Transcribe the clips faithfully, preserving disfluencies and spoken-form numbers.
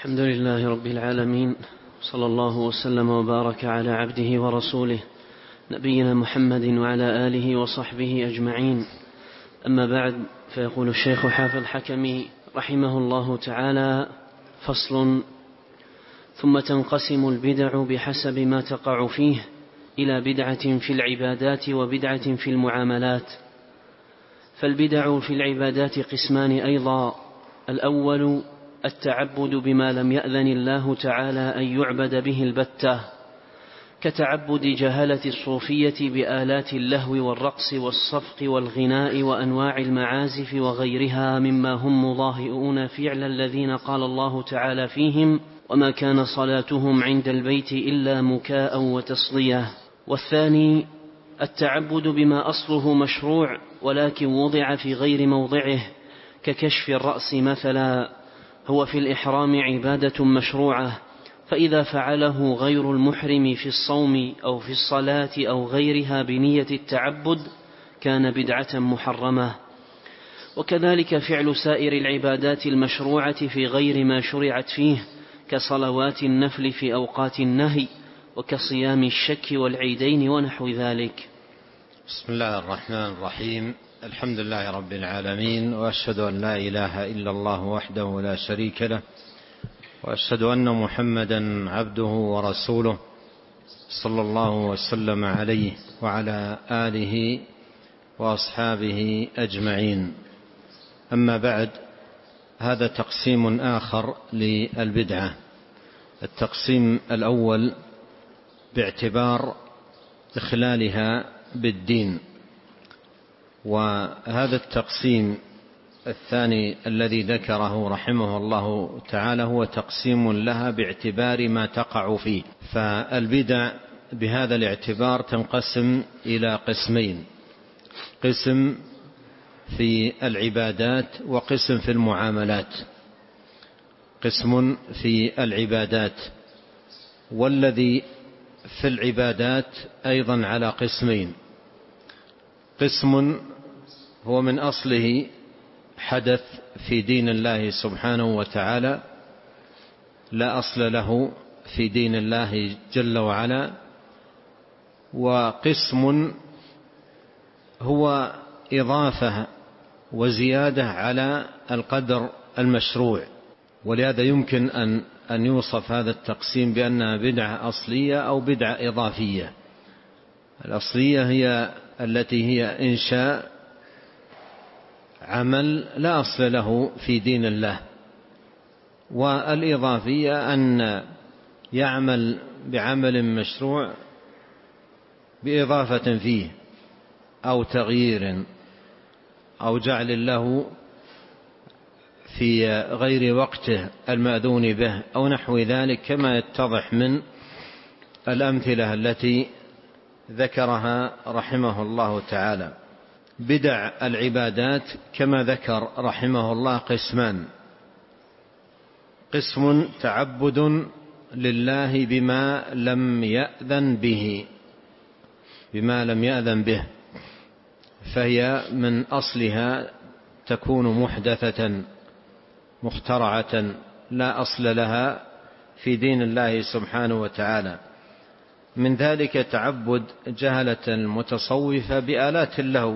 الحمد لله رب العالمين، صلى الله وسلم وبارك على عبده ورسوله نبينا محمد وعلى آله وصحبه أجمعين. أما بعد، فيقول الشيخ حافظ حكمي رحمه الله تعالى: فصل. ثم تنقسم البدع بحسب ما تقع فيه إلى بدعة في العبادات وبدعة في المعاملات. فالبدع في العبادات قسمان أيضا: الأول التعبد بما لم يأذن الله تعالى أن يعبد به البتة، كتعبد جهلة الصوفية بآلات اللهو والرقص والصفق والغناء وأنواع المعازف وغيرها مما هم مضاهئون فعل الذين قال الله تعالى فيهم: وما كان صلاتهم عند البيت إلا مكاء وتصدية. والثاني التعبد بما أصله مشروع ولكن وضع في غير موضعه، ككشف الرأس مثلا، هو في الإحرام عبادة مشروعة، فإذا فعله غير المحرم في الصوم أو في الصلاة أو غيرها بنية التعبد كان بدعة محرمة. وكذلك فعل سائر العبادات المشروعة في غير ما شرعت فيه، كصلوات النفل في أوقات النهي، وكصيام الشك والعيدين ونحو ذلك. بسم الله الرحمن الرحيم. الحمد لله رب العالمين، وأشهد أن لا إله إلا الله وحده لا شريك له، وأشهد أن محمدا عبده ورسوله صلى الله وسلم عليه وعلى آله وأصحابه أجمعين. أما بعد، هذا تقسيم آخر للبدعة. التقسيم الأول باعتبار إخلالها بالدين، وهذا التقسيم الثاني الذي ذكره رحمه الله تعالى هو تقسيم لها باعتبار ما تقع فيه. فالبدع بهذا الاعتبار تنقسم إلى قسمين: قسم في العبادات وقسم في المعاملات. قسم في العبادات، والذي في العبادات أيضا على قسمين: قسم هو من أصله حدث في دين الله سبحانه وتعالى، لا أصل له في دين الله جل وعلا، وقسم هو إضافة وزيادة على القدر المشروع. ولهذا يمكن أن أن يوصف هذا التقسيم بأنها بدعة أصلية أو بدعة إضافية. الأصلية هي التي هي إنشاء عمل لا أصل له في دين الله، والإضافية أن يعمل بعمل مشروع بإضافة فيه أو تغيير أو جعل له في غير وقته المأذون به أو نحو ذلك، كما يتضح من الأمثلة التي ذكرها رحمه الله تعالى. بدع العبادات كما ذكر رحمه الله قسمان: قسم تعبد لله بما لم يأذن به بما لم يأذن به، فهي من أصلها تكون محدثة مخترعة لا أصل لها في دين الله سبحانه وتعالى. من ذلك تعبد جهلة المتصوفة بآلات اللهو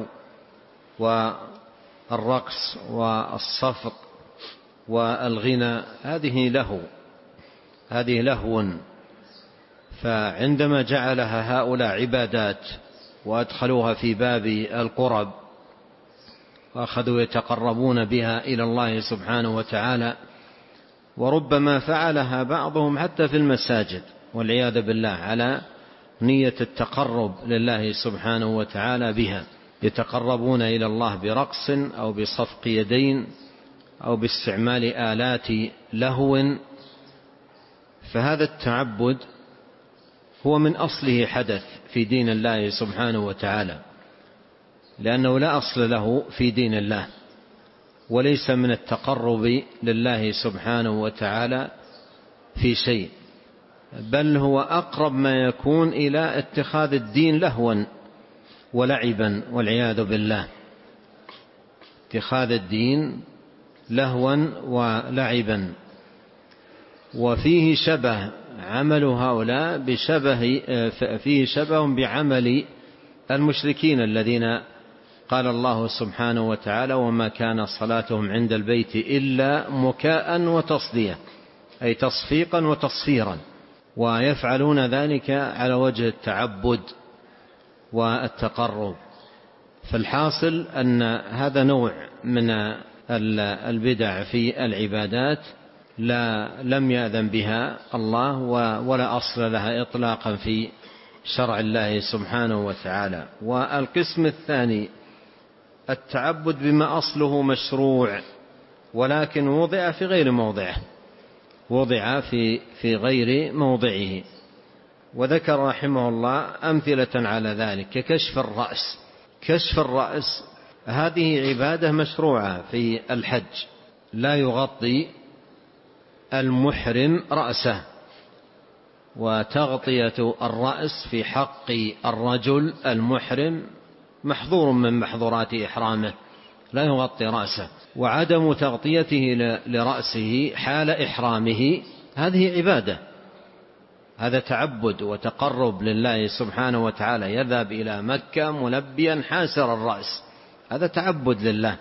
والرقص والصفق والغنى، هذه لهو هذه لهو فعندما جعلها هؤلاء عبادات وأدخلوها في باب القرب وأخذوا يتقربون بها إلى الله سبحانه وتعالى، وربما فعلها بعضهم حتى في المساجد والعياذ بالله على نية التقرب لله سبحانه وتعالى بها، يتقربون إلى الله برقص أو بصفق يدين أو باستعمال آلات لهو. فهذا التعبد هو من أصله حدث في دين الله سبحانه وتعالى، لأنه لا أصل له في دين الله، وليس من التقرب لله سبحانه وتعالى في شيء، بل هو أقرب ما يكون إلى اتخاذ الدين لهوا ولعبا والعياذ بالله. اتخاذ الدين لهوا ولعبا. وفيه شبه عمل هؤلاء بشبه فيه شبه بعمل المشركين الذين قال الله سبحانه وتعالى وما كان صلاتهم عند البيت إلا مكاء وتصدية، أي تصفيقا وتصفيرا، ويفعلون ذلك على وجه التعبد والتقرب. فالحاصل أن هذا نوع من البدع في العبادات لا لم يأذن بها الله ولا أصل لها إطلاقا في شرع الله سبحانه وتعالى. والقسم الثاني التعبد بما أصله مشروع ولكن وضع في غير موضعه، وضع في في غير موضعه. وذكر رحمه الله أمثلة على ذلك ككشف الرأس. كشف الرأس هذه عبادة مشروعة في الحج، لا يغطي المحرم رأسه، وتغطية الرأس في حق الرجل المحرم محظور من محظورات إحرامه، لا يغطي رأسه. وعدم تغطيته لرأسه حال إحرامه هذه عبادة، هذا تعبد وتقرب لله سبحانه وتعالى. يذهب إلى مكة ملبيا حاسر الرأس، هذا تعبد لله،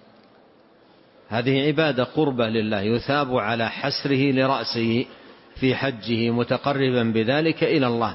هذه عبادة قربة لله، يثاب على حسره لرأسه في حجه متقربا بذلك إلى الله.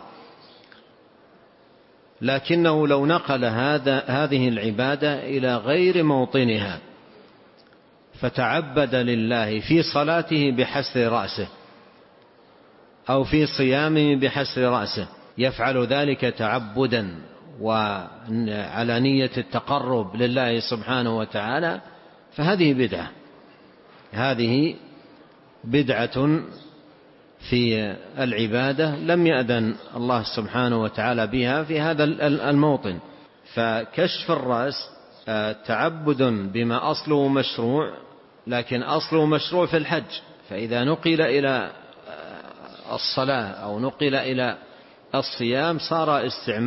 لكنه لو نقل هذا هذه العبادة إلى غير موطنها فتعبد لله في صلاته بحسر رأسه أو في صيامه بحسر رأسه، يفعل ذلك تعبدا وعلى نية التقرب لله سبحانه وتعالى، فهذه بدعة، هذه بدعة في العبادة لم يأذن الله سبحانه وتعالى بها في هذا الموطن. فكشف الرأس تعبد بما أصله مشروع، لكن أصله مشروع في الحج، فإذا نقل إلى الصلاة أو نقل إلى الصيام صار استعمال